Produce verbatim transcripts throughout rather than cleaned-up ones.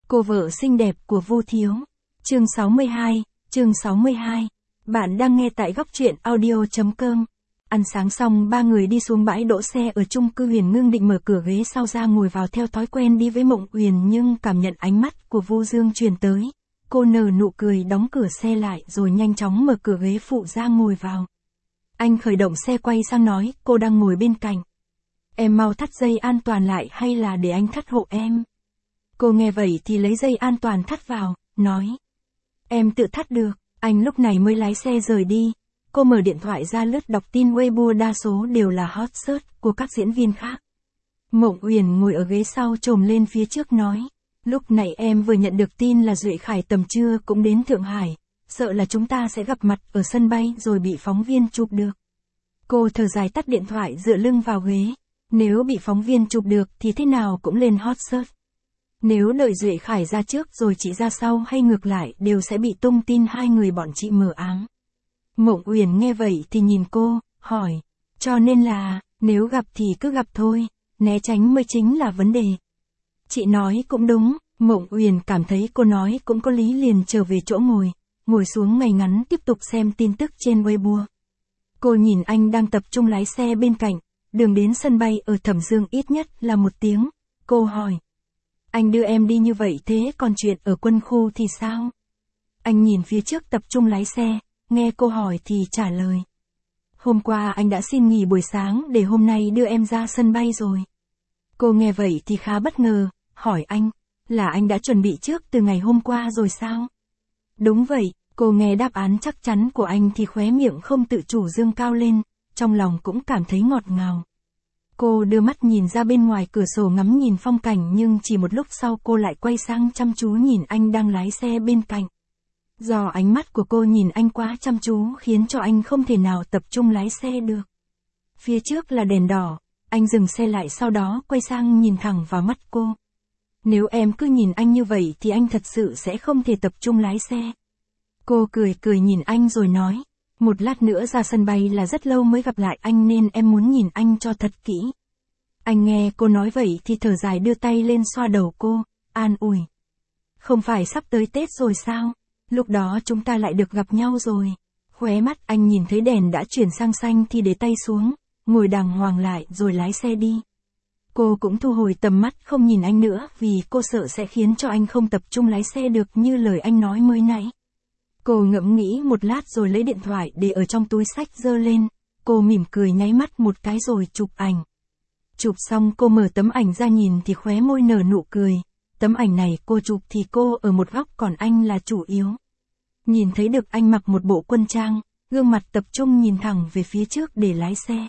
Cô vợ xinh đẹp của Vu Thiếu. Chương sáu mươi hai, chương sáu mươi hai. Bạn đang nghe tại góc truyện audio chấm com. Ăn sáng xong ba người đi xuống bãi đỗ xe ở chung cư Huyền Ngưng định mở cửa ghế sau ra ngồi vào theo thói quen đi với Mộng Uyển, nhưng cảm nhận ánh mắt của Vu Dương truyền tới. Cô nở nụ cười đóng cửa xe lại rồi nhanh chóng mở cửa ghế phụ ra ngồi vào. Anh khởi động xe quay sang nói, cô đang ngồi bên cạnh. Em mau thắt dây an toàn lại hay là để anh thắt hộ em? Cô nghe vậy thì lấy dây an toàn thắt vào, nói. Em tự thắt được. Anh lúc này mới lái xe rời đi. Cô mở điện thoại ra lướt đọc tin Weibo, đa số đều là hot search của các diễn viên khác. Mộng Uyển ngồi ở ghế sau chồm lên phía trước nói. Lúc này em vừa nhận được tin là Duệ Khải tầm trưa cũng đến Thượng Hải. Sợ là chúng ta sẽ gặp mặt ở sân bay rồi bị phóng viên chụp được. Cô thở dài tắt điện thoại dựa lưng vào ghế. Nếu bị phóng viên chụp được thì thế nào cũng lên hot search. Nếu đợi Duệ Khải ra trước rồi chị ra sau hay ngược lại đều sẽ bị tung tin hai người bọn chị mờ ám. Mộng Uyển nghe vậy thì nhìn cô, hỏi. Cho nên là, nếu gặp thì cứ gặp thôi, né tránh mới chính là vấn đề. Chị nói cũng đúng, Mộng Uyển cảm thấy cô nói cũng có lý, liền trở về chỗ ngồi, ngồi xuống ngay ngắn tiếp tục xem tin tức trên Weibo. Cô nhìn anh đang tập trung lái xe bên cạnh, đường đến sân bay ở Thẩm Dương ít nhất là một tiếng, cô hỏi. Anh đưa em đi như vậy thế còn chuyện ở quân khu thì sao? Anh nhìn phía trước tập trung lái xe, nghe cô hỏi thì trả lời. Hôm qua anh đã xin nghỉ buổi sáng để hôm nay đưa em ra sân bay rồi. Cô nghe vậy thì khá bất ngờ, hỏi anh, là anh đã chuẩn bị trước từ ngày hôm qua rồi sao? Đúng vậy, cô nghe đáp án chắc chắn của anh thì khóe miệng không tự chủ dương cao lên, trong lòng cũng cảm thấy ngọt ngào. Cô đưa mắt nhìn ra bên ngoài cửa sổ ngắm nhìn phong cảnh, nhưng chỉ một lúc sau cô lại quay sang chăm chú nhìn anh đang lái xe bên cạnh. Do ánh mắt của cô nhìn anh quá chăm chú khiến cho anh không thể nào tập trung lái xe được. Phía trước là đèn đỏ, anh dừng xe lại sau đó quay sang nhìn thẳng vào mắt cô. Nếu em cứ nhìn anh như vậy thì anh thật sự sẽ không thể tập trung lái xe. Cô cười cười nhìn anh rồi nói. Một lát nữa ra sân bay là rất lâu mới gặp lại anh nên em muốn nhìn anh cho thật kỹ. Anh nghe cô nói vậy thì thở dài đưa tay lên xoa đầu cô, an ủi. Không phải sắp tới Tết rồi sao? Lúc đó chúng ta lại được gặp nhau rồi. Khóe mắt anh nhìn thấy đèn đã chuyển sang xanh thì để tay xuống, ngồi đàng hoàng lại rồi lái xe đi. Cô cũng thu hồi tầm mắt không nhìn anh nữa vì cô sợ sẽ khiến cho anh không tập trung lái xe được như lời anh nói mới nãy. Cô ngẫm nghĩ một lát rồi lấy điện thoại để ở trong túi xách giơ lên, cô mỉm cười nháy mắt một cái rồi chụp ảnh. Chụp xong cô mở tấm ảnh ra nhìn thì khóe môi nở nụ cười, tấm ảnh này cô chụp thì cô ở một góc còn anh là chủ yếu. Nhìn thấy được anh mặc một bộ quân trang, gương mặt tập trung nhìn thẳng về phía trước để lái xe.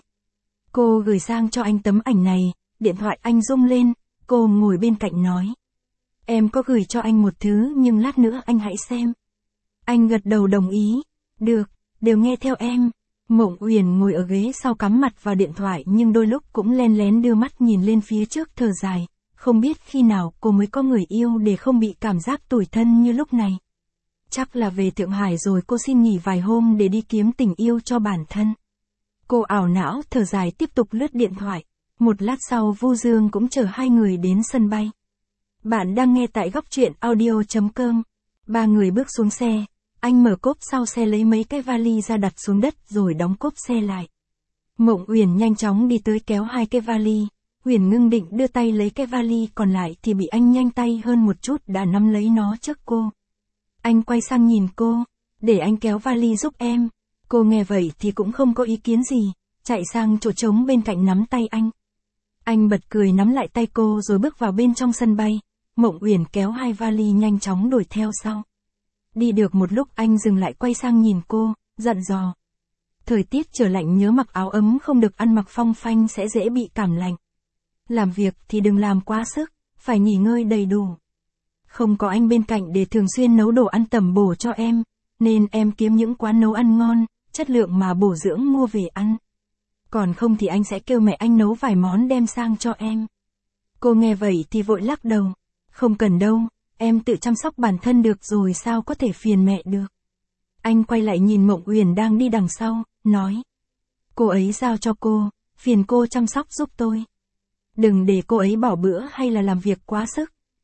Cô gửi sang cho anh tấm ảnh này, điện thoại anh rung lên, cô ngồi bên cạnh nói. Em có gửi cho anh một thứ nhưng lát nữa anh hãy xem. Anh gật đầu đồng ý. Được, đều nghe theo em. Mộng Uyển ngồi ở ghế sau cắm mặt vào điện thoại nhưng đôi lúc cũng len lén đưa mắt nhìn lên phía trước thở dài. Không biết khi nào cô mới có người yêu để không bị cảm giác tủi thân như lúc này. Chắc là về Thượng Hải rồi cô xin nghỉ vài hôm để đi kiếm tình yêu cho bản thân. Cô ảo não thở dài tiếp tục lướt điện thoại. Một lát sau Vu Dương cũng chở hai người đến sân bay. Bạn đang nghe tại góc truyện audio chấm com. Ba người bước xuống xe. Anh mở cốp sau xe lấy mấy cái vali ra đặt xuống đất rồi đóng cốp xe lại. Mộng Uyển nhanh chóng đi tới kéo hai cái vali. Huyền Ngưng định đưa tay lấy cái vali còn lại thì bị anh nhanh tay hơn một chút đã nắm lấy nó trước cô. Anh quay sang nhìn cô, để anh kéo vali giúp em. Cô nghe vậy thì cũng không có ý kiến gì, chạy sang chỗ trống bên cạnh nắm tay anh. Anh bật cười nắm lại tay cô rồi bước vào bên trong sân bay. Mộng Uyển kéo hai vali nhanh chóng đuổi theo sau. Đi được một lúc anh dừng lại quay sang nhìn cô, dặn dò. Thời tiết trở lạnh nhớ mặc áo ấm, không được ăn mặc phong phanh sẽ dễ bị cảm lạnh. Làm việc thì đừng làm quá sức, phải nghỉ ngơi đầy đủ. Không có anh bên cạnh để thường xuyên nấu đồ ăn tẩm bổ cho em, nên em kiếm những quán nấu ăn ngon, chất lượng mà bổ dưỡng mua về ăn. Còn không thì anh sẽ kêu mẹ anh nấu vài món đem sang cho em. Cô nghe vậy thì vội lắc đầu. Không cần đâu, em tự chăm sóc bản thân được rồi, sao có thể phiền mẹ được. Anh quay lại nhìn Mộng Uyển đang đi đằng sau, nói. Cô ấy giao cho cô, phiền cô chăm sóc giúp tôi. Đừng để cô ấy bỏ bữa hay là làm việc quá sức.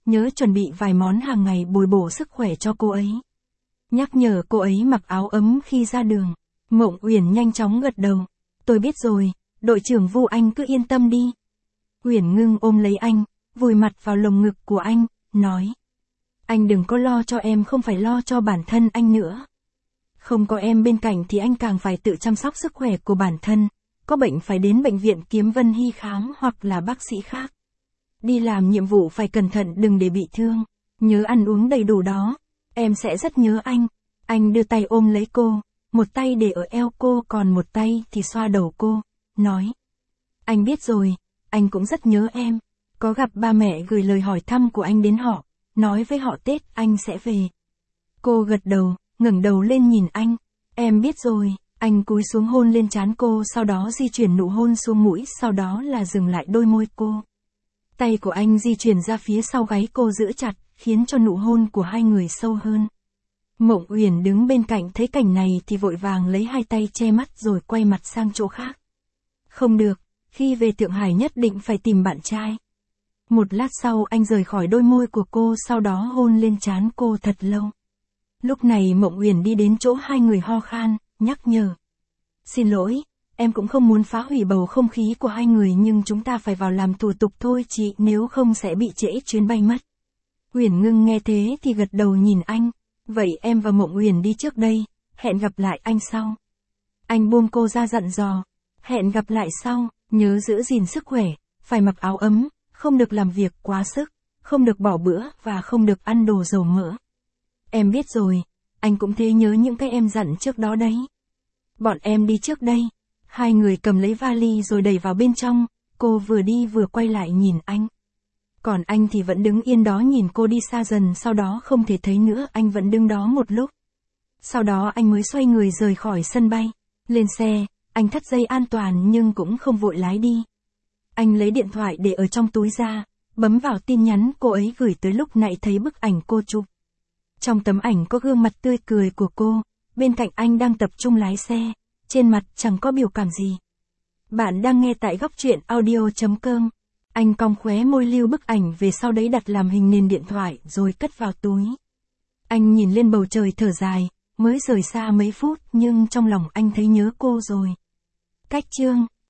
nhớ chuẩn bị vài món hàng ngày bồi bổ sức khỏe cho cô ấy. Nhắc nhở cô ấy mặc áo ấm khi ra đường. Mộng Uyển nhanh chóng gật đầu. Tôi biết rồi, đội trưởng Vu anh cứ yên tâm đi. Uyển Ngưng ôm lấy anh, vùi mặt vào lồng ngực của anh, nói. Anh đừng có lo cho em, không phải lo cho bản thân anh nữa. Không có em bên cạnh thì anh càng phải tự chăm sóc sức khỏe của bản thân, có bệnh phải đến bệnh viện kiếm Vân Hy khám hoặc là bác sĩ khác. Đi làm nhiệm vụ phải cẩn thận đừng để bị thương, nhớ ăn uống đầy đủ đó, em sẽ rất nhớ anh. Anh đưa tay ôm lấy cô, một tay để ở eo cô còn một tay thì xoa đầu cô, nói. Anh biết rồi, anh cũng rất nhớ em, có gặp ba mẹ gửi lời hỏi thăm của anh đến họ, nói với họ Tết anh sẽ về. Cô gật đầu, ngẩng đầu lên nhìn anh, em biết rồi. Anh cúi xuống hôn lên trán cô, sau đó di chuyển nụ hôn xuống mũi, sau đó là dừng lại đôi môi cô. Tay của anh di chuyển ra phía sau gáy cô giữ chặt, khiến cho nụ hôn của hai người sâu hơn. Mộng Uyển đứng bên cạnh thấy cảnh này thì vội vàng lấy hai tay che mắt rồi quay mặt sang chỗ khác. Không được, khi về Thượng Hải nhất định phải tìm bạn trai. Một lát sau anh rời khỏi đôi môi của cô, sau đó hôn lên trán cô thật lâu. Lúc này Mộng Uyển đi đến chỗ hai người ho khan, nhắc nhở. Xin lỗi, em cũng không muốn phá hủy bầu không khí của hai người nhưng chúng ta phải vào làm thủ tục thôi chị, nếu không sẽ bị trễ chuyến bay mất. Uyển Ngưng nghe thế thì gật đầu nhìn anh. Vậy em và Mộng Uyển đi trước đây, hẹn gặp lại anh sau. Anh buông cô ra dặn dò. Hẹn gặp lại sau, nhớ giữ gìn sức khỏe, phải mặc áo ấm, không được làm việc quá sức, không được bỏ bữa và không được ăn đồ dầu mỡ. Em biết rồi, anh cũng thế, nhớ những cái em dặn trước đó đấy. Bọn em đi trước đây. Hai người cầm lấy vali rồi đẩy vào bên trong, cô vừa đi vừa quay lại nhìn anh. Còn anh thì vẫn đứng yên đó nhìn cô đi xa dần, sau đó không thể thấy nữa, anh vẫn đứng đó một lúc. Sau đó anh mới xoay người rời khỏi sân bay. Lên xe, anh thắt dây an toàn nhưng cũng không vội lái đi. Anh lấy điện thoại để ở trong túi ra, bấm vào tin nhắn cô ấy gửi tới, lúc nãy thấy bức ảnh cô chụp. Trong tấm ảnh có gương mặt tươi cười của cô, bên cạnh anh đang tập trung lái xe, trên mặt chẳng có biểu cảm gì. Bạn đang nghe tại góc truyện audio chấm com. Anh cong khóe môi lưu bức ảnh về sau đấy đặt làm hình nền điện thoại rồi cất vào túi. Anh nhìn lên bầu trời thở dài, mới rời xa mấy phút nhưng trong lòng anh thấy nhớ cô rồi. Cách chương